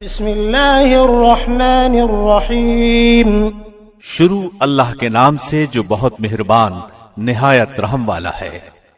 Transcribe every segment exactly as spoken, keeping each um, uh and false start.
بسم اللہ الرحمن الرحیم، شروع اللہ کے نام سے جو بہت مہربان نہایت رحم والا ہے۔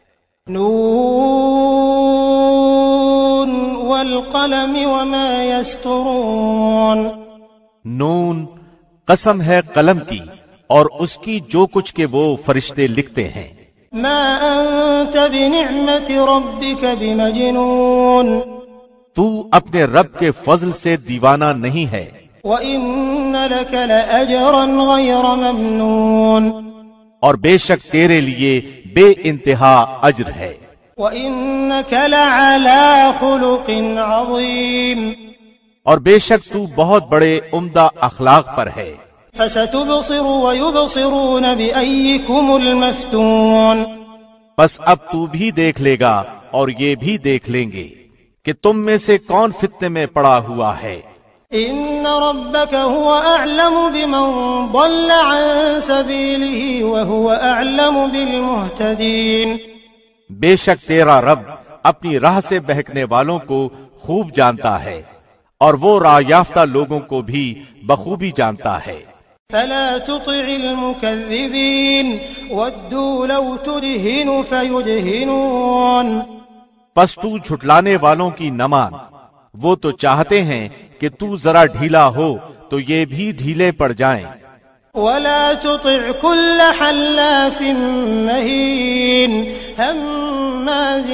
نون والقلم وما یسطرون، نون قسم ہے قلم کی اور اس کی جو کچھ کہ وہ فرشتے لکھتے ہیں۔ ما انت بنعمت ربک بمجنون، تو اپنے رب کے فضل سے دیوانہ نہیں ہے۔ وَإِنَّ لَكَ لَأَجْرًا غَيْرَ مَمْنُونٍ، اور بے شک تیرے لیے بے انتہا اجر ہے۔ وَإِنَّكَ لَعَلَى خُلُقٍ عَظِيمٍ، اور بے شک تو بہت بڑے عمدہ اخلاق پر ہے۔ فَسَتُبْصِرُ وَيُبْصِرُونَ بِأَيِّكُمُ الْمَفْتُونَ، بس اب تو بھی دیکھ لے گا اور یہ بھی دیکھ لیں گے کہ تم میں سے کون فتنے میں پڑا ہوا ہے۔ ان ربك هو اعلم بمن ضل عن سبيله وهو اعلم بالمهتدين، بے شک تیرا رب اپنی راہ سے بہکنے والوں کو خوب جانتا ہے اور وہ راہ یافتہ لوگوں کو بھی بخوبی جانتا ہے۔ فلا تطع المكذبين ودوا لو تدهن فيدهنون، پس تو جھٹلانے والوں کی نہ مان، وہ تو چاہتے ہیں کہ تو ذرا ڈھیلا ہو تو یہ بھی ڈھیلے پڑ جائیں۔ ولا تطع كل حلاف مهين هماز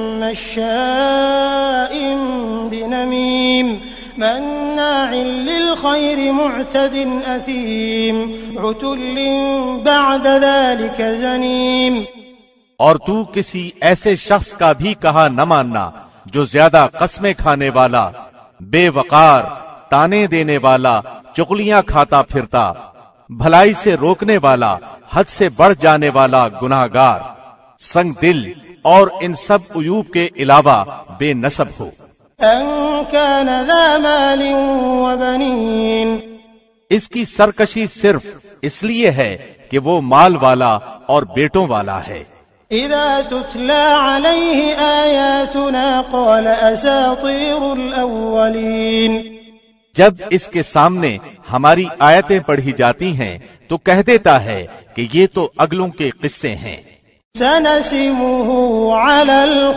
مشاء بنميم مناع للخير معتد أثيم عتل بعد ذلك زنيم، اور تو کسی ایسے شخص کا بھی کہا نہ ماننا جو زیادہ قسمیں کھانے والا، بے وقار، تانے دینے والا، چغلیاں کھاتا پھرتا، بھلائی سے روکنے والا، حد سے بڑھ جانے والا گناہگار، سنگ دل اور ان سب عیوب کے علاوہ بے نسب ہو۔ ان كان ذا مال وبنين، اس کی سرکشی صرف اس لیے ہے کہ وہ مال والا اور بیٹوں والا ہے۔ اذا تتلى عليه آیاتنا قال اساطیر الاولین، جب اس کے سامنے ہماری آیتیں پڑھی جاتی ہیں تو کہہ دیتا ہے کہ یہ تو اگلوں کے قصے ہیں۔ سنسمه على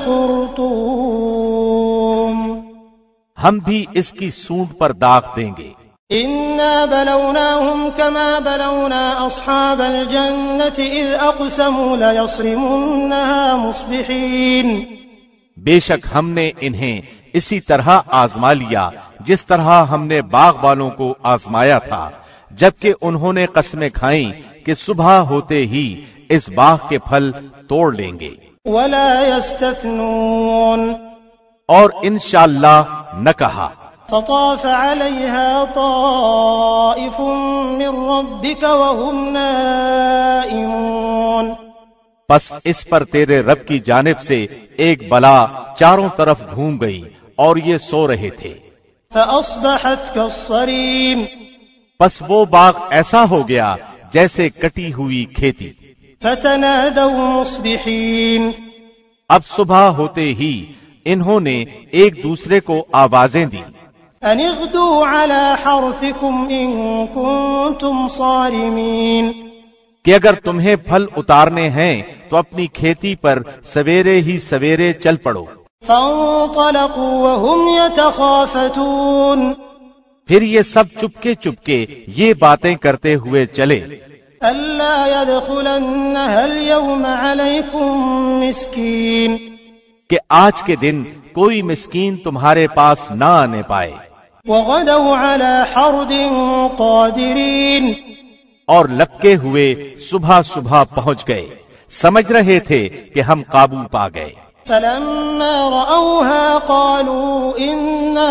الخرطوم، ہم بھی اس کی سونڈ پر داغ دیں گے۔ إنا بلوناهم كما بلونا أصحاب الجنة إذ أقسموا ليصرمنها مصبحين، بے شک ہم نے انہیں اسی طرح آزما لیا جس طرح ہم نے باغ والوں کو آزمایا تھا، جبکہ انہوں نے قسمیں کھائیں کہ صبح ہوتے ہی اس باغ کے پھل توڑ لیں گے۔ ولا يستثنون، اور انشاءاللہ نہ کہا۔ فطاف عليها طائف من ربك وهم نائمون، پس اس پر تیرے رب کی جانب سے ایک بلا چاروں طرف گھوم گئی اور یہ سو رہے تھے۔ فأصبحت كالصريم، پس وہ باغ ایسا ہو گیا جیسے کٹی ہوئی کھیتی۔ فتنادوا مصبحين، اب صبح ہوتے ہی انہوں نے ایک دوسرے کو آوازیں دی، ان اغدوا على حرثكم ان كنتم صارمين، کہ اگر تمہیں پھل اتارنے ہیں تو اپنی کھیتی پر سویرے ہی سویرے چل پڑو۔ فانطلقوا وهم يتخافتون، پھر یہ سب چپکے چپکے یہ باتیں کرتے ہوئے چلے، الا يدخلنها اليوم عليكم مسكين، کہ آج کے دن کوئی مسکین تمہارے پاس نہ آنے پائے۔ وغدوا على حرد قادرين، اور لپکے ہوئے صبح صبح پہنچ گئے، سمجھ رہے تھے کہ ہم قابو پا گئے۔ فلما رأوها قالوا إنا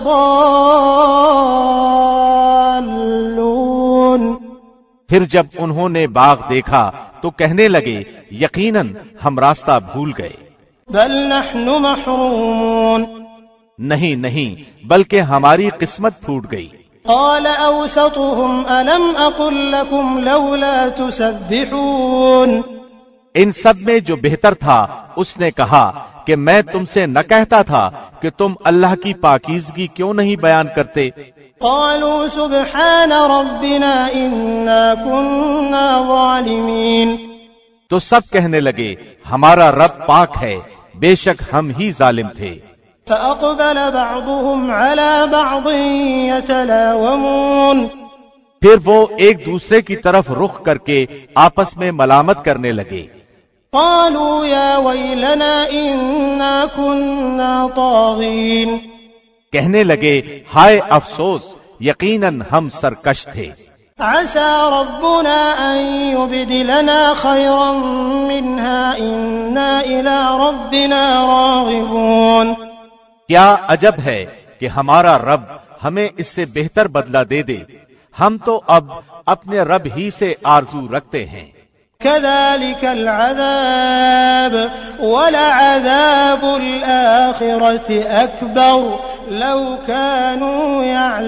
لضالون، پھر جب انہوں نے باغ دیکھا تو کہنے لگے یقیناً ہم راستہ بھول گئے۔ بل نحن محرومون، نہیں نہیں بلکہ ہماری قسمت پھوٹ گئی۔ قال اوسطهم الم اقل لكم لولا تسبحون، ان سب میں جو بہتر تھا اس نے کہا کہ میں تم سے نہ کہتا تھا کہ تم اللہ کی پاکیزگی کیوں نہیں بیان کرتے؟ قالوا سبحان ربنا إنا كنا ظالمين. تو سب کہنے لگے ہمارا رب پاک ہے، بے شک ہم ہی ظالم تھے۔ فأقبل بعضهم على بعض يتلاومون. پھر وہ ایک دوسرے کی طرف رخ کر کے آپس میں ملامت کرنے لگے۔ قالوا يا ويلنا إنا كنا طاغين. کہنے لگے ہائے افسوس، یقیناً ہم سرکش تھے۔ عسى ربنا أن يبدلنا خيرا منها إنا إلى ربنا راغبون. کیا عجب ہے کہ ہمارا رب ہمیں اس سے بہتر بدلہ دے دے، ہم تو اب اپنے رب ہی سے آرزو رکھتے ہیں۔ كذلك العذاب ولعذاب الآخرة أكبر لو كانوا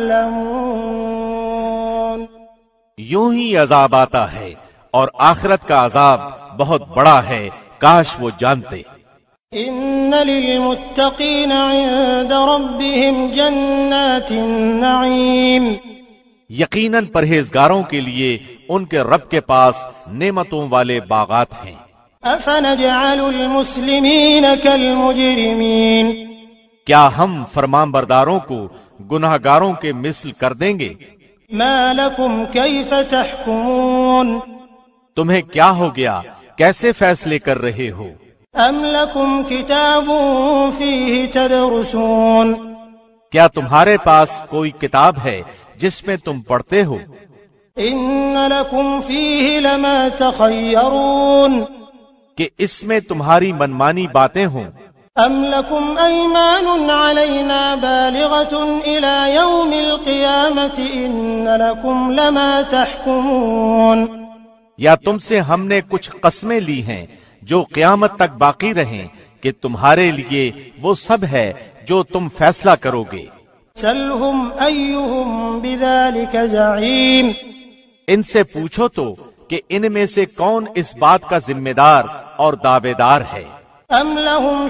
يعلمون. یوں ہی عذاب آتا ہے اور آخرت کا عذاب بہت بڑا ہے، کاش وہ جانتے۔ ان للمتقین عند ربهم جنات النعیم. یقیناً پرہیزگاروں کے لیے ان کے رب کے پاس نعمتوں والے باغات ہیں۔ افنجعل المسلمین کالمجرمین. کیا ہم فرمان برداروں کو گناہگاروں کے مثل کر دیں گے؟ ما لکم کیف تحکمون. تمہیں کیا ہو گیا، کیسے فیصلے کر رہے ہو؟ ام لکم کتاب فیہ تدرسون. کیا تمہارے پاس کوئی کتاب ہے جس میں تم پڑھتے ہو؟ ان لکم فیہ لما تخیرون. کہ اس میں تمہاری منمانی باتیں ہوں؟ ام لکم ایمان علینا بالغة الى یوم القیامة ان لکم لما تحکمون. یا تم سے ہم نے کچھ قسمیں لی ہیں جو قیامت تک باقی رہیں کہ تمہارے لیے وہ سب ہے جو تم فیصلہ کرو گے۔ سلہم ایہم بذالک زعیم. ان سے پوچھو تو کہ ان میں سے کون اس بات کا ذمہ دار اور دعوے دار ہے؟ ام لهم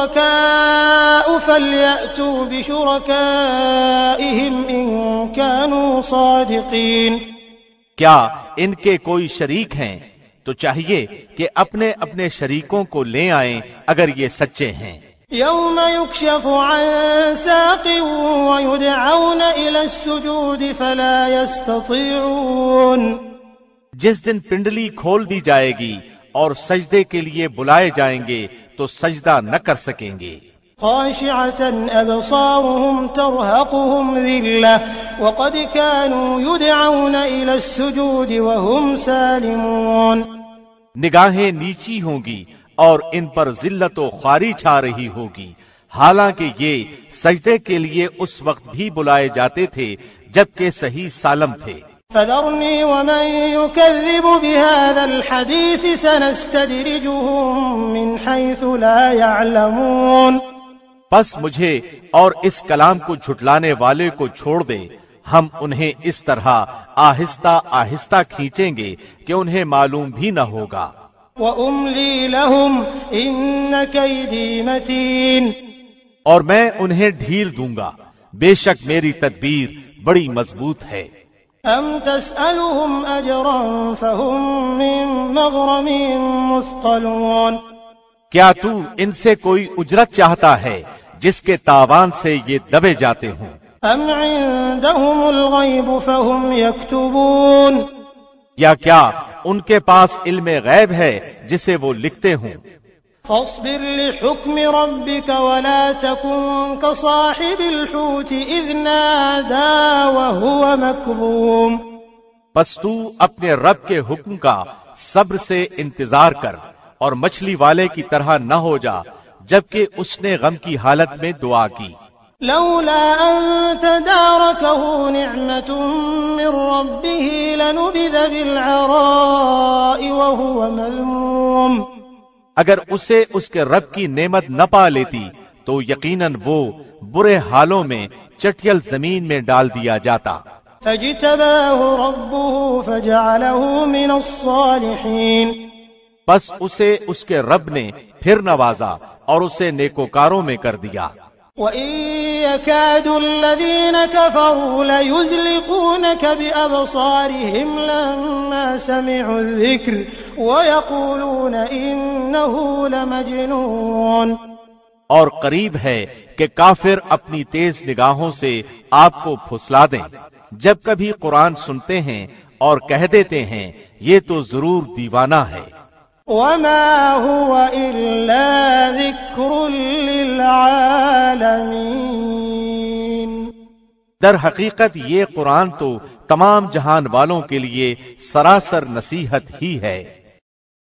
شرکاء فلیأتوا بشرکائہم ان کانوا صادقین. کیا ان کے کوئی شریک ہیں؟ تو چاہیے کہ اپنے اپنے شریکوں کو لے آئیں اگر یہ سچے ہیں۔ یوم یکشف عن ساق ویدعون الى السجود فلا یستطیعون. جس دن پنڈلی کھول دی جائے گی اور سجدے کے لیے بلائے جائیں گے تو سجدہ نہ کر سکیں گے۔ خاشعة أبصارهم ترهقهم ذلة وقد كانوا يدعون إلى السجود وهم سالمون. نگاہیں نیچی ہوں گی اور ان پر ذلت و خواری چھا رہی ہوگی، حالانکہ یہ سجدے کے لیے اس وقت بھی بلائے جاتے تھے جبکہ صحیح سالم تھے۔ فذرني ومن يكذب بهذا الحديث سنستدرجهم من حيث لا يعلمون. پس مجھے اور اس کلام کو جھٹلانے والے کو چھوڑ دے، ہم انہیں اس طرح آہستہ آہستہ کھینچیں گے کہ انہیں معلوم بھی نہ ہوگا۔ وَأُمْلِي لَهُمْ إِنَّ كَيْدِي مَتِينٌ. اور میں انہیں ڈھیل دوں گا، بے شک میری تدبیر بڑی مضبوط ہے۔ أَمْ تَسْأَلُهُمْ أَجْرًا فَهُمْ مِنْ مَغْرَمٍ مُثْقَلُونَ. کیا تو ان سے کوئی اجرت چاہتا ہے جس کے تاوان سے یہ دبے جاتے ہوں؟ أَمْ عِنْدَهُمُ الْغَيْبُ فَهُمْ يَكْتُبُونَ. یا کیا ان کے پاس علم غیب ہے جسے وہ لکھتے ہوں؟ فاصبر لحكم ربك ولا تكن كصاحب الحوت إذ نادى وهو مكظوم. پس تو اپنے رب کے حکم کا صبر سے انتظار کر اور مچھلی والے کی طرح نہ ہو جا جبکہ اس نے غم کی حالت میں دعا کی۔ لولا أن تداركه نعمة من ربه لنبذ بالعراء وهو مذموم. اگر اسے اس کے رب کی نعمت نہ پا لیتی تو یقیناً وہ برے حالوں میں چٹیل زمین میں ڈال دیا جاتا۔ فاجتباه ربه فجعله من الصالحين. پس اسے اس کے رب نے پھر نوازا اور اسے نیکوکاروں میں کر دیا۔ وَإِن يَكَادُ الَّذِينَ كَفَرُوا لَيُزْلِقُونَكَ بِأَبْصَارِهِمْ لَمَّا سَمِعُوا الذِّكْرَ وَيَقُولُونَ إِنَّهُ لَمَجْنُونٌ، اور قریب ہے کہ کافر اپنی تیز نگاہوں سے آپ کو پھسلا دیں جب کبھی قرآن سنتے ہیں اور کہہ دیتے ہیں یہ تو ضرور دیوانہ ہے۔ وَمَا هُوَ إِلَّا ذِكْرٌ لِّلْعَالَمِينَ، در حقیقت یہ قرآن تو تمام جہان والوں کے لیے سراسر نصیحت ہی ہے۔